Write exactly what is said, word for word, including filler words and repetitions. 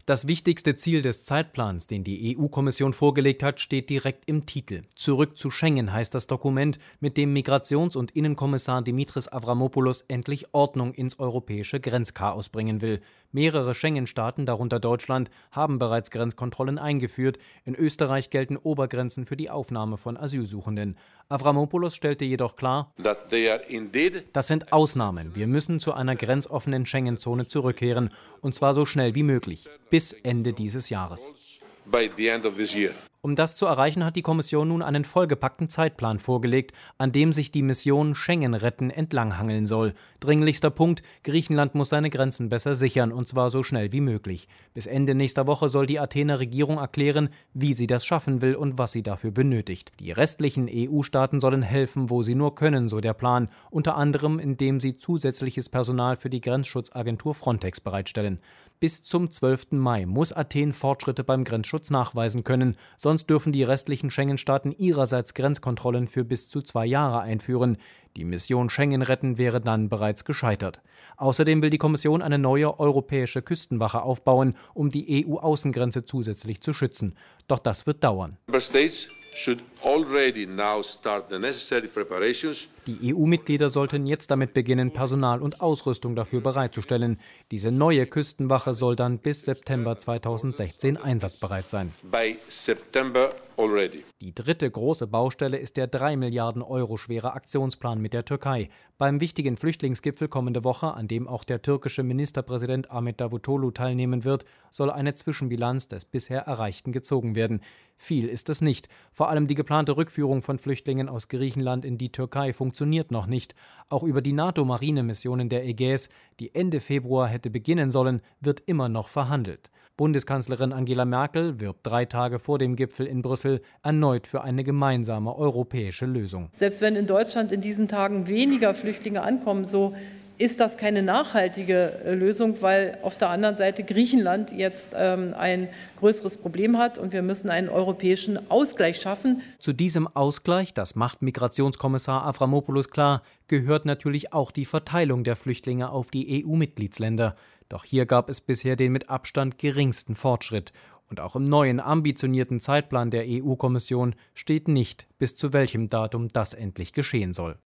Das wichtigste Ziel des Zeitplans, den die E U-Kommission vorgelegt hat, steht direkt im Titel. Zurück zu Schengen heißt das Dokument, mit dem Migrations- und Innenkommissar Dimitris Avramopoulos endlich Ordnung ins europäische Grenzchaos bringen will. Mehrere Schengen-Staaten, darunter Deutschland, haben bereits Grenzkontrollen eingeführt. In Österreich gelten Obergrenzen für die Aufnahme von Asylsuchenden. Avramopoulos stellte jedoch klar, das sind Ausnahmen. Wir müssen zu einer grenzoffenen Schengen-Zone zurückkehren, und zwar so schnell wie möglich. Bis Ende dieses Jahres. Um das zu erreichen, hat die Kommission nun einen vollgepackten Zeitplan vorgelegt, an dem sich die Mission Schengen retten entlanghangeln soll. Dringlichster Punkt: Griechenland muss seine Grenzen besser sichern, und zwar so schnell wie möglich. Bis Ende nächster Woche soll die Athener Regierung erklären, wie sie das schaffen will und was sie dafür benötigt. Die restlichen E U-Staaten sollen helfen, wo sie nur können, so der Plan, unter anderem indem sie zusätzliches Personal für die Grenzschutzagentur Frontex bereitstellen. Bis zum zwölften Mai muss Athen Fortschritte beim Grenzschutz nachweisen können, sonst dürfen die restlichen Schengen-Staaten ihrerseits Grenzkontrollen für bis zu zwei Jahre einführen. Die Mission Schengen retten wäre dann bereits gescheitert. Außerdem will die Kommission eine neue europäische Küstenwache aufbauen, um die E U-Außengrenze zusätzlich zu schützen. Doch das wird dauern. Die E U-Mitglieder sollten jetzt damit beginnen, Personal und Ausrüstung dafür bereitzustellen. Diese neue Küstenwache soll dann bis September zweitausendsechzehn einsatzbereit sein. Die dritte große Baustelle ist der drei Milliarden Euro schwere Aktionsplan mit der Türkei. Beim wichtigen Flüchtlingsgipfel kommende Woche, an dem auch der türkische Ministerpräsident Ahmet Davutoglu teilnehmen wird, soll eine Zwischenbilanz des bisher Erreichten gezogen werden. Viel ist es nicht. Vor allem die geplante Rückführung von Flüchtlingen aus Griechenland in die Türkei funktioniert noch nicht. Auch über die NATO-Marinemission in der Ägäis, die Ende Februar hätte beginnen sollen, wird immer noch verhandelt. Bundeskanzlerin Angela Merkel wirbt drei Tage vor dem Gipfel in Brüssel erneut für eine gemeinsame europäische Lösung. Selbst wenn in Deutschland in diesen Tagen weniger Flüchtlinge ankommen, so ist das keine nachhaltige Lösung, weil auf der anderen Seite Griechenland jetzt ähm, ein größeres Problem hat und wir müssen einen europäischen Ausgleich schaffen. Zu diesem Ausgleich, das macht Migrationskommissar Avramopoulos klar, gehört natürlich auch die Verteilung der Flüchtlinge auf die E U-Mitgliedsländer. Doch hier gab es bisher den mit Abstand geringsten Fortschritt. Und auch im neuen, ambitionierten Zeitplan der E U-Kommission steht nicht, bis zu welchem Datum das endlich geschehen soll.